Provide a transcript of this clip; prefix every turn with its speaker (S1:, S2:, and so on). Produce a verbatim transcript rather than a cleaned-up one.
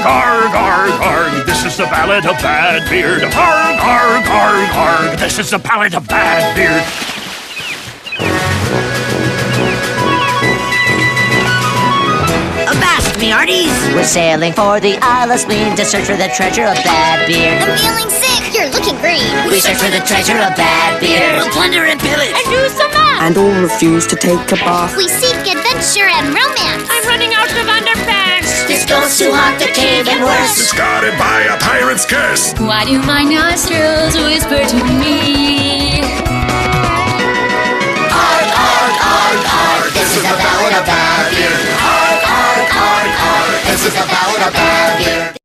S1: Arg, arg, arg, arg, this is the Ballad of Badbeard. Arg, arg, arg, arg, this is the Ballad of Badbeard.
S2: Avast, me hearties! We're sailing for the Isle of Spleen to search for the treasure of Badbeard.
S3: I'm feeling sick. You're looking green.
S2: We search for the treasure of Badbeard.
S3: We'll plunder and pillage.
S4: And do some math.
S5: And all refuse to take a bath.
S3: We seek adventure and romance.
S4: I'm running out of underpants.
S2: This goes to haunt the cave and worse.
S6: Discarded by a pirate's curse.
S4: Why do my nostrils whisper to me?
S2: Arg, arg, arg, arg, this is the Ballad of Badbeard. Arg, arg, arg, arg, this is the Ballad of Badbeard.